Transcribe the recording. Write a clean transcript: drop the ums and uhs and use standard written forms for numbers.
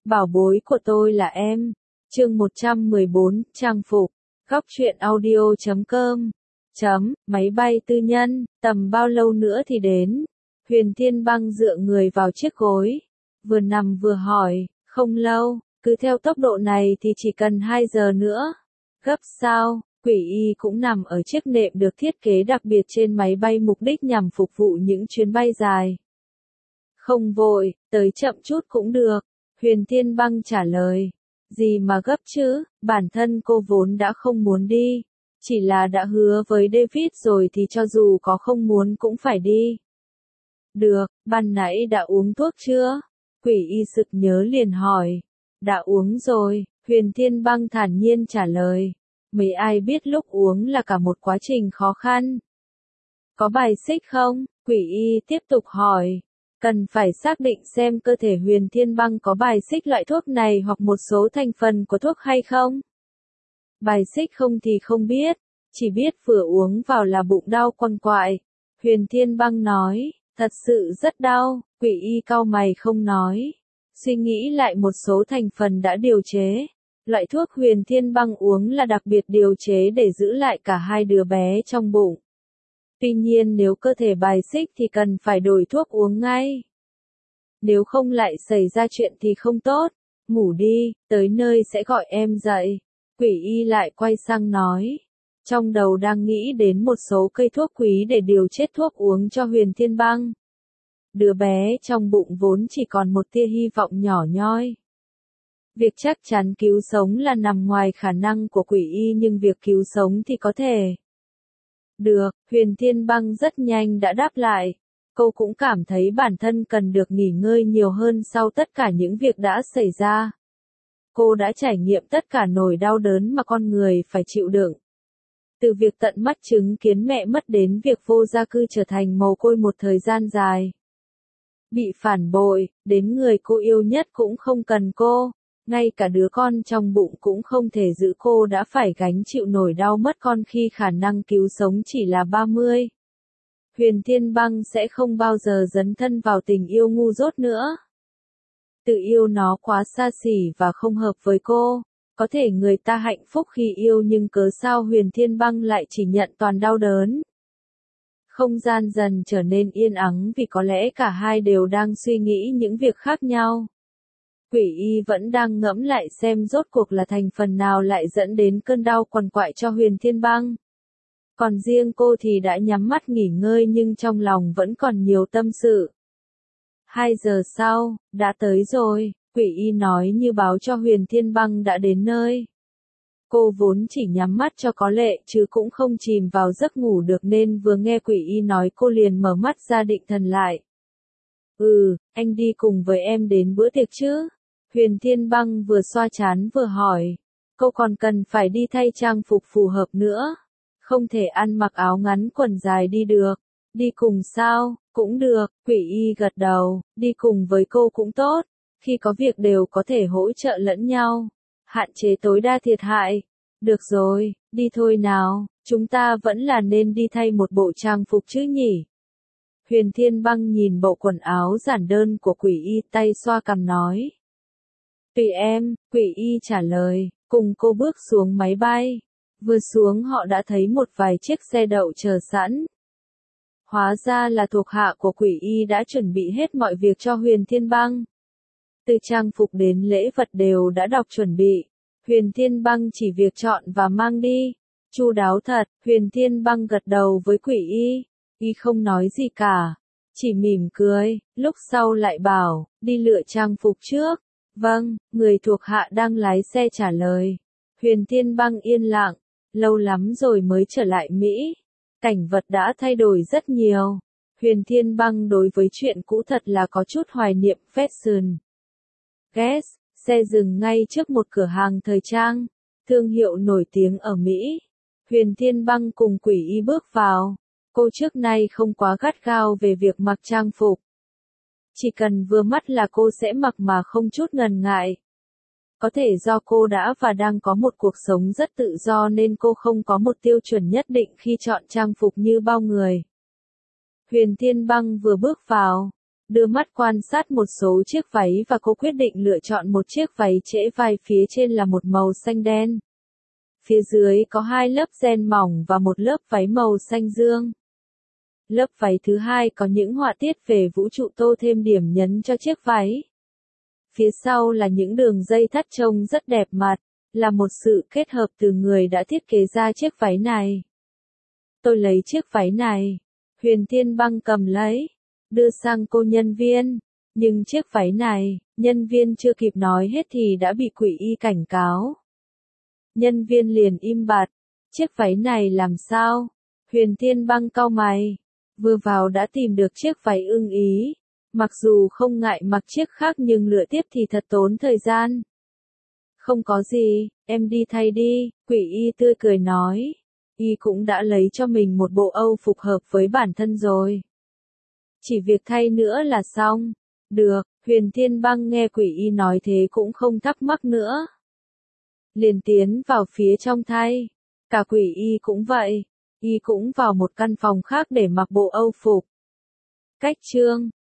Bảo bối của tôi là em. Chương 114, trang phục. Góc truyện audio.com. Máy bay tư nhân, tầm bao lâu nữa thì đến? Huyền Thiên Băng dựa người vào chiếc gối, vừa nằm vừa hỏi, không lâu, cứ theo tốc độ này thì chỉ cần 2 giờ nữa. Gấp sao? Quỷ Y cũng nằm ở chiếc nệm được thiết kế đặc biệt trên máy bay mục đích nhằm phục vụ những chuyến bay dài. Không vội, tới chậm chút cũng được. Huyền Thiên Băng trả lời. Gì mà gấp chứ, bản thân cô vốn đã không muốn đi. Chỉ là đã hứa với David rồi thì cho dù có không muốn cũng phải đi. Được, ban nãy đã uống thuốc chưa? Quỷ Y sực nhớ liền hỏi. Đã uống rồi, Huyền Thiên Băng thản nhiên trả lời. Mấy ai biết lúc uống là cả một quá trình khó khăn. Có bài xích không? Quỷ Y tiếp tục hỏi. Cần phải xác định xem cơ thể Huyền Thiên Băng có bài xích loại thuốc này hoặc một số thành phần của thuốc hay không. Bài xích không thì không biết, chỉ biết vừa uống vào là bụng đau quằn quại. Huyền Thiên Băng nói, thật sự rất đau. Quỷ Y cau mày không nói. Suy nghĩ lại một số thành phần đã điều chế. Loại thuốc Huyền Thiên Băng uống là đặc biệt điều chế để giữ lại cả hai đứa bé trong bụng. Tuy nhiên nếu cơ thể bài xích thì cần phải đổi thuốc uống ngay. Nếu không lại xảy ra chuyện thì không tốt. Ngủ đi, tới nơi sẽ gọi em dậy. Quỷ Y lại quay sang nói. Trong đầu đang nghĩ đến một số cây thuốc quý để điều chết thuốc uống cho Huyền Thiên Băng. Đứa bé trong bụng vốn chỉ còn một tia hy vọng nhỏ nhoi. Việc chắc chắn cứu sống là nằm ngoài khả năng của Quỷ Y nhưng việc cứu sống thì có thể. Được, Huyền Thiên Băng rất nhanh đã đáp lại. Cô cũng cảm thấy bản thân cần được nghỉ ngơi nhiều hơn sau tất cả những việc đã xảy ra. Cô đã trải nghiệm tất cả nỗi đau đớn mà con người phải chịu đựng. Từ việc tận mắt chứng kiến mẹ mất đến việc vô gia cư trở thành mồ côi một thời gian dài. Bị phản bội, đến người cô yêu nhất cũng không cần cô. Ngay cả đứa con trong bụng cũng không thể giữ cô đã phải gánh chịu nỗi đau mất con khi khả năng cứu sống chỉ là 30. Huyền Thiên Băng sẽ không bao giờ dấn thân vào tình yêu ngu dốt nữa. Tự yêu nó quá xa xỉ và không hợp với cô. Có thể người ta hạnh phúc khi yêu nhưng cớ sao Huyền Thiên Băng lại chỉ nhận toàn đau đớn. Không gian dần trở nên yên ắng vì có lẽ cả hai đều đang suy nghĩ những việc khác nhau. Quỷ Y vẫn đang ngẫm lại xem rốt cuộc là thành phần nào lại dẫn đến cơn đau quằn quại cho Huyền Thiên Băng. Còn riêng cô thì đã nhắm mắt nghỉ ngơi nhưng trong lòng vẫn còn nhiều tâm sự. 2 giờ sau, đã tới rồi, Quỷ Y nói như báo cho Huyền Thiên Băng đã đến nơi. Cô vốn chỉ nhắm mắt cho có lệ chứ cũng không chìm vào giấc ngủ được nên vừa nghe Quỷ Y nói cô liền mở mắt ra định thần lại. Anh đi cùng với em đến bữa tiệc chứ? Huyền Thiên Băng vừa xoa trán vừa hỏi. Cô còn cần phải đi thay trang phục phù hợp nữa. Không thể ăn mặc áo ngắn quần dài đi được. Đi cùng sao? Cũng được, Quỷ Y gật đầu. Đi cùng với cô cũng tốt. Khi có việc đều có thể hỗ trợ lẫn nhau. Hạn chế tối đa thiệt hại. Được rồi, đi thôi nào. Chúng ta vẫn là nên đi thay một bộ trang phục chứ nhỉ? Huyền Thiên Băng nhìn bộ quần áo giản đơn của Quỷ Y tay xoa cằm nói. Tùy em, Quỷ Y trả lời, cùng cô bước xuống máy bay. Vừa xuống họ đã thấy một vài chiếc xe đậu chờ sẵn. Hóa ra là thuộc hạ của Quỷ Y đã chuẩn bị hết mọi việc cho Huyền Thiên Băng. Từ trang phục đến lễ vật đều đã đọc chuẩn bị. Huyền Thiên Băng chỉ việc chọn và mang đi. Chu đáo thật, Huyền Thiên Băng gật đầu với Quỷ Y. Y không nói gì cả. Chỉ mỉm cười, lúc sau lại bảo, đi lựa trang phục trước. Vâng, người thuộc hạ đang lái xe trả lời. Huyền Thiên Băng yên lặng, lâu lắm rồi mới trở lại Mỹ. Cảnh vật đã thay đổi rất nhiều. Huyền Thiên Băng đối với chuyện cũ thật là có chút hoài niệm fashion. Guess, xe dừng ngay trước một cửa hàng thời trang, thương hiệu nổi tiếng ở Mỹ. Huyền Thiên Băng cùng Quỷ Y bước vào. Cô trước nay không quá gắt gao về việc mặc trang phục. Chỉ cần vừa mắt là cô sẽ mặc mà không chút ngần ngại. Có thể do cô đã và đang có một cuộc sống rất tự do nên cô không có một tiêu chuẩn nhất định khi chọn trang phục như bao người. Huyền Thiên Băng vừa bước vào, đưa mắt quan sát một số chiếc váy và cô quyết định lựa chọn một chiếc váy trễ vai phía trên là một màu xanh đen. Phía dưới có 2 lớp ren mỏng và một lớp váy màu xanh dương. Lớp váy thứ hai có những họa tiết về vũ trụ tô thêm điểm nhấn cho chiếc váy. Phía sau là những đường dây thắt trông rất đẹp mặt, là một sự kết hợp từ người đã thiết kế ra chiếc váy này. Tôi lấy chiếc váy này. Huyền Thiên Băng cầm lấy, đưa sang cô nhân viên. Nhưng chiếc váy này, nhân viên chưa kịp nói hết thì đã bị Quỷ Y cảnh cáo. Nhân viên liền im bặt. Chiếc váy này làm sao? Huyền Thiên Băng cau mày. Vừa vào đã tìm được chiếc váy ưng ý. Mặc dù không ngại mặc chiếc khác nhưng lựa tiếp thì thật tốn thời gian. Không có gì, em đi thay đi, Quỷ Y tươi cười nói. Y cũng đã lấy cho mình một bộ âu phục hợp với bản thân rồi. Chỉ việc thay nữa là xong. Được, Huyền Thiên Băng nghe Quỷ Y nói thế cũng không thắc mắc nữa. Liền tiến vào phía trong thay. Cả Quỷ Y cũng vậy. Y cũng vào một căn phòng khác để mặc bộ âu phục. Cách chương